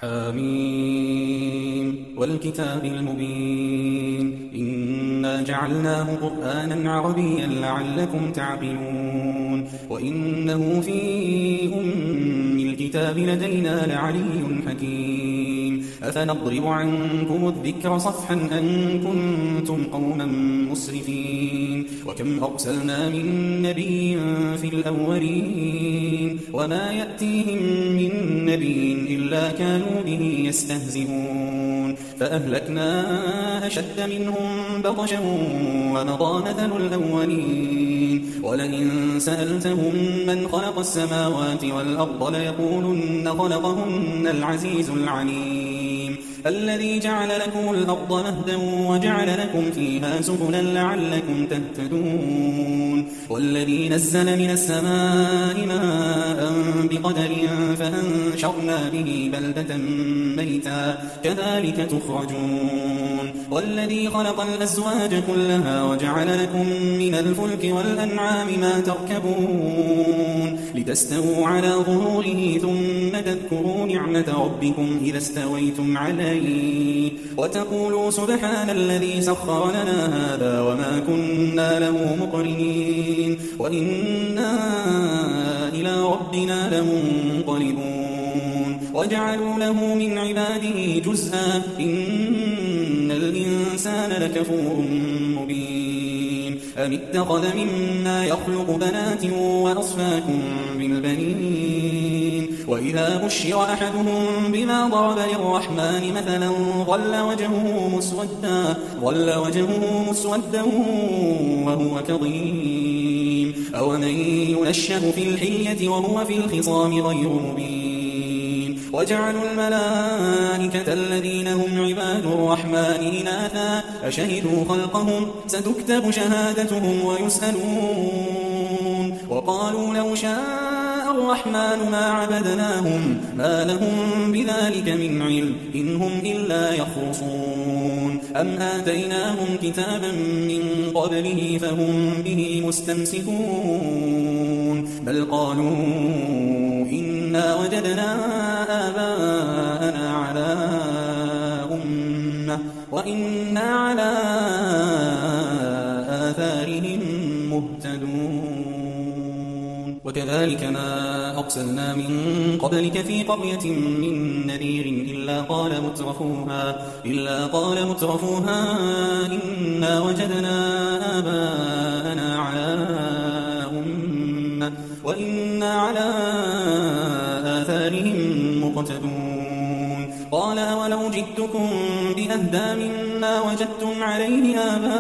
حميم والكتاب المبين إنا جعلناه قرآنا عربيا لعلكم تعقلون وإنه في الكتاب لدينا لعلي حكيم أفنضرب عنكم الذكر صفحا أن كنتم قوما مسرفين وكم أرسلنا من نبي في الأولين وما يأتيهم من نبي إلا كانوا به يستهزئون فأهلكنا أشد منهم بطشا ومضى مثل الأولين ولئن سألتهم من خلق السماوات والأرض ليقولن خلقهن العزيز العليم الذي جعل لكم الأرض مهدا وجعل لكم فيها سبلا لعلكم تهتدون والذي نزل من السماء ماء بقدر فأنشرنا به بلدة ميتا كذلك تخرجون والذي خلق الأزواج كلها وجعل لكم من الفلك والأنعام ما تركبون لتستووا على ظهوره ثم تذكروا نعمة ربكم إذا استويتم عليه وتقولوا سبحان الذي سخر لنا هذا وما كنا له مقرنين وإنا إلى ربنا لمنقلبون وجعلوا له من عباده جزءا إن الإنسان لكفور مبين أم اتخذ مما يخلق بنات وأصفاكم بالبنين وإذا بشر أحدهم بما ضرب للرحمن مثلا ظل وجهه مسودا وهو كظيم أومن ينشأ في الحلية وهو في الخصام غير مبين وجعلوا الملائكة الذين هم عباد الرحمن إناثا أشهدوا خلقهم ستكتب شهادتهم ويسألون وقالوا لو شاء الرحمن ما عبدناهم ما لهم بذلك من علم إن هم إلا يخرصون أم آتيناهم كتابا من قبله فهم به مستمسكون بل قالوا إنا وجدنا آباءنا على أمة وإنا على آثارهم مهتدون وكذلك ما أرسلنا من قبلك في قرية من نذير إلا قال مترفوها إنا وجدنا آباءنا على أمة وإنا على آثارهم مقتدون قال ولو جئتكم بأهدى مما وجدتم عليه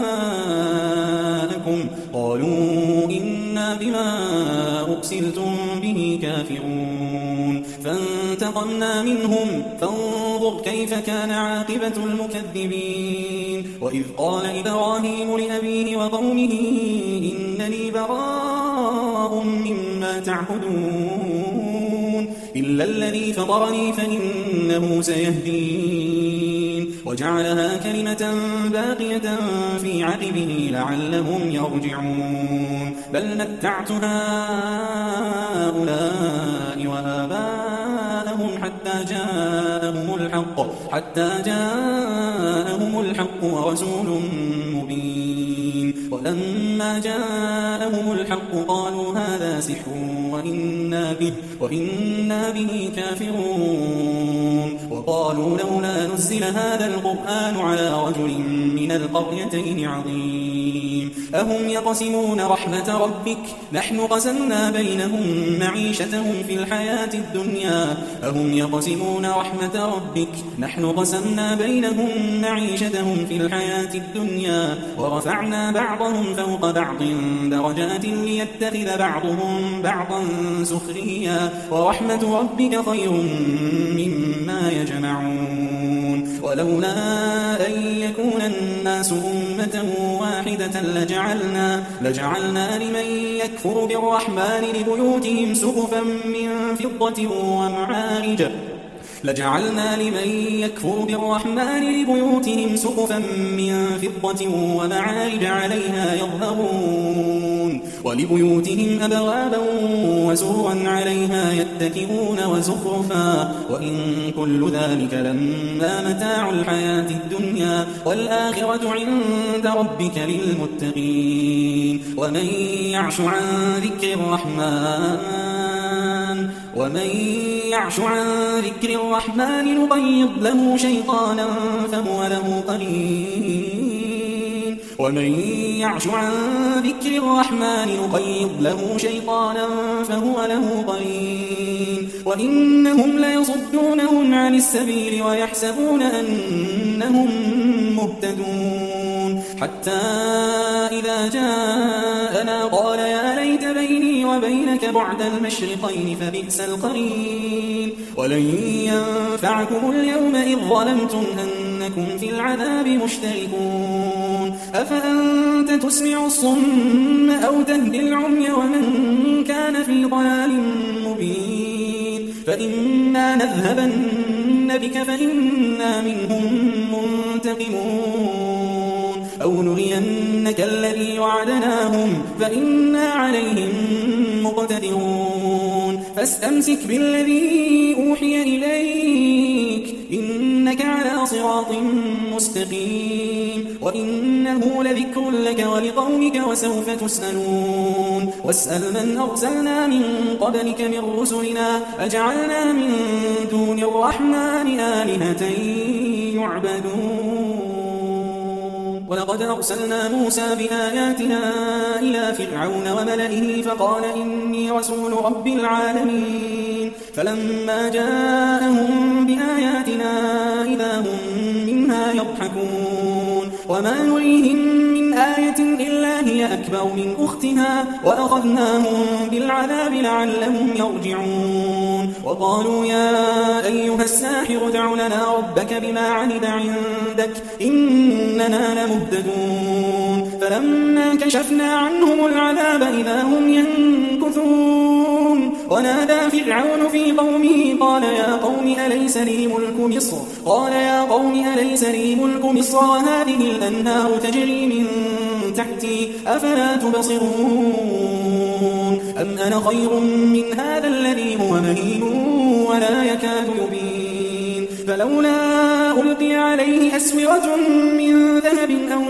آباءكم قالوا إنا بما أرسلتم به كافرون فانتقمنا منهم فانظر كيف كان عاقبة المكذبين وإذ قال إبراهيم لأبيه وقومه إنني براء مما تعبدون إلا الذي فطرني فإنه سيهدين وجعلها كلمة باقية في عقبه لعلهم يرجعون بل متعت هؤلاء وآباءهم حتى جاءهم الحق ورسول مبين ولما جاءهم الحق قالوا هذا سحر وإنا به كافرون وقالوا لولا نزل هذا القرآن على رجل من القريتين عظيم أهم يقسمون رحمة ربك نحن قسمنا بينهم معيشتهم في الحياة الدنيا ورفعنا بعضهم فوق بعض درجات ليتخذ بعضهم بعضا سخريا ورحمة ربك خير مما يجمعون ولولا أن يكون الناس أمة واحدة لجعلنا لمن يكفر بالرحمن لبيوتهم سقفا من فضة ومعارج عليها يظهرون ولبيوتهم أبوابا وسررا عليها يتكئون وزخرفا وإن كل ذلك لما متاع الحياة الدنيا والآخرة عند ربك للمتقين ومن يعش عن ذكر الرحمن نقيض له شيطانا فهو له قرين وإنهم ليصدونهم عن السبيل ويحسبون أنهم مهتدون حتى إذا جاءنا قال يا ليت بيني وبينك بعد المشرقين فبئس القرين ولن ينفعكم اليوم إذ ظلمتم أنكم في العذاب مشتركون أفأنت تسمع الصم أو تهدي العمي ومن كان في ضلال مبين فإما نذهبن بك فإنا منهم منتقمون أو نرينك الذي وعدناهم فإنا عليهم مقتدرون فاستمسك بالذي أوحي إليك إنك على صراط مستقيم وإنه لذكر لك ولقومك وسوف تسألون واسأل من أرسلنا من قبلك من رسلنا أجعلنا من دون الرحمن آلهة يعبدون ولقد أرسلنا موسى بآياتنا إلى فرعون وملئه فقال إني رسول رب العالمين فلما جاءهم بآياتنا إذا هم منها يضحكون وما نريهم من آية إلا هي أكبر من أختها وأخذناهم بالعذاب لعلهم يرجعون وقالوا يا أيها الساحر ادع لنا ربك بما عهد عندك إننا لمهتدون فلما كشفنا عنهم العذاب إذا هم ينكثون ونادى فرعون في قومه قال يا قوم أليس لي ملك مصر وهذه الأنهار تجري من تحتي أفلا تبصرون أم أنا خير من هذا الذي هو مهين ولا يكاد يبين فلولا ألقي عليه أسورة من ذهب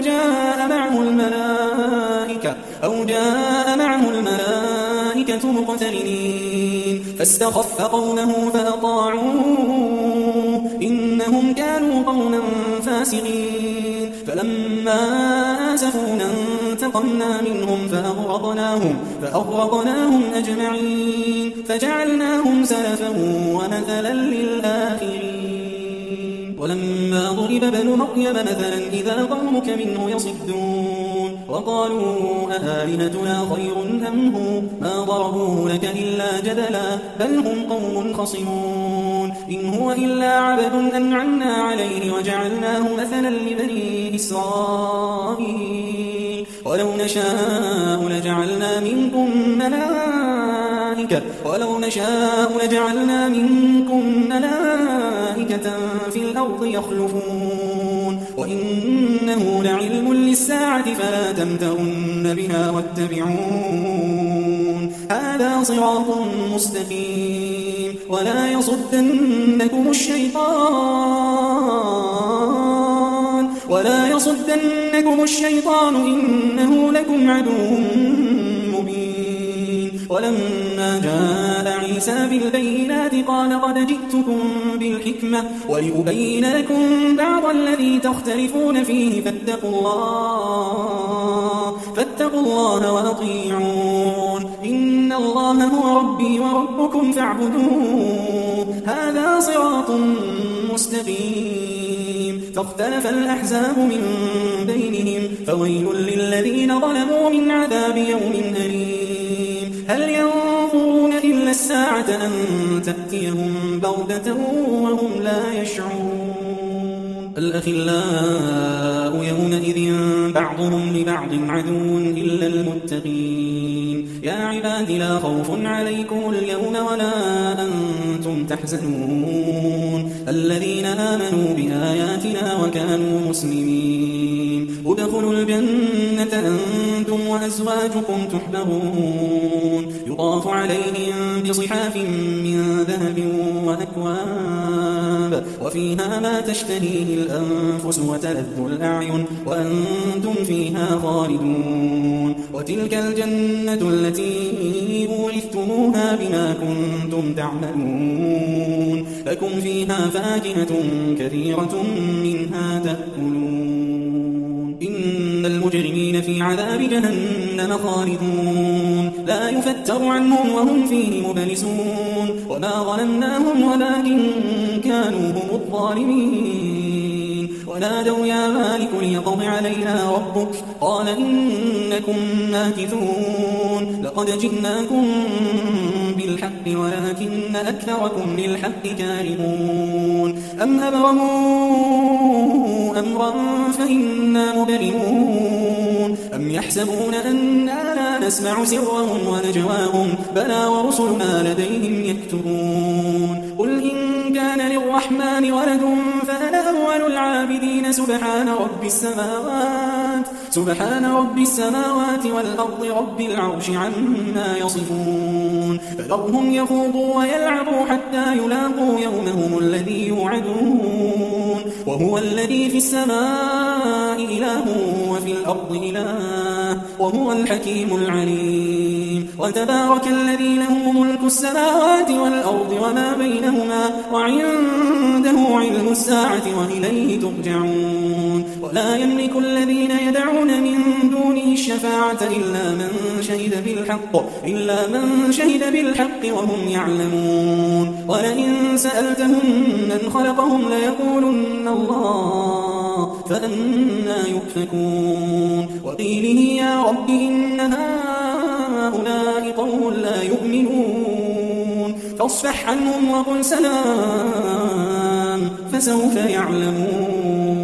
أو جاء معه الملائكة مقترنين فاستخف قومه فأطاعوه إنهم كانوا قوما فاسقين فلما آسفونا انتقمنا منهم فأغرقناهم أجمعين فجعلناهم سلفا ومثلا للآخرين ولما ضرب ابن مريم مثلا إذا قومك منه يصدون وقالوا أآلهتنا خير أم هو ما ضربوه لك إلا جدلا بل هم قوم خصمون إن هو إلا عبد أنعمنا عليه وجعلناه مثلا لبني إسرائيل ولو نشاء لجعلنا منكم ملائكة في الأرض يخلفون وإنه لعلم للساعة فلا تمترن بها واتبعون هذا صراط مستقيم ولا يصدنكم الشيطان إنه لكم عدو مبين ولما جاء عيسى بالبينات قال قد جئتكم بالحكمة ولأبين لكم بعض الذي تختلفون فيه فاتقوا الله وأطيعون إن الله هو ربي وربكم فاعبدوه هذا صراط مستقيم فاختلف الأحزاب من بينهم فويل للذين ظلموا من عذاب يوم أليم هل ينظرون إلا الساعة أن تأتيهم بغتة وهم لا يشعرون الأخلاء يومئذ بعضهم لبعض عدو إلا المتقين يا عباد لا خوف عليكم اليوم ولا أنتم تحزنون الذين آمنوا بآياتنا وكانوا مسلمين ادخلوا الجنة أنتم وأزواجكم تحبرون يطاف عليهم بصحاف من ذهب وأكواب وفيها ما تشتهيه الأنفس وتلذ الأعين وأنتم فيها خالدون وتلك الجنة التي أورثتموها بما كنتم تعملون لكم فيها فاكهة كثيرة منها تأكلون إن المجرمين في عذاب جهنم خالدون لا يفتر عنهم وهم فيه مبلسون وما ظلمناهم ولكن كانوا هم الظالمين ونادوا يا مالك ليقض علينا ربك قال إنكم ماكثون لقد جئناكم بالحق ولكن أكثركم للحق كارهون أم أبرموا أمرا فإنا مبرمون أم يحسبون أننا لا نسمع سرهم ونجواهم بلى ورسلنا لديهم يكتبون قل إن كان للرحمن ولد فأنا أول العابدين سبحان رب السماوات والأرض رب العرش عما يصفون فذرهم يخوضوا ويلعبوا حتى يلاقوا يومهم الذي يوعدون وهو الذي في السماء إله وفي الأرض إله وهو الحكيم العليم وتبارك الذي له ملك السماوات والأرض وما بينهما وعنده علم الساعة وإليه ترجعون ولا يملك الذين يدعون من دونه الشفاعة إلا من شهد بالحق وهم يعلمون ولئن سألتهم من خلقهم ليقولن الله فأنى يؤفكون وقيله يا رب إن هؤلاء قوم لا يؤمنون فاصفح عنهم وقل سلام فسوف يعلمون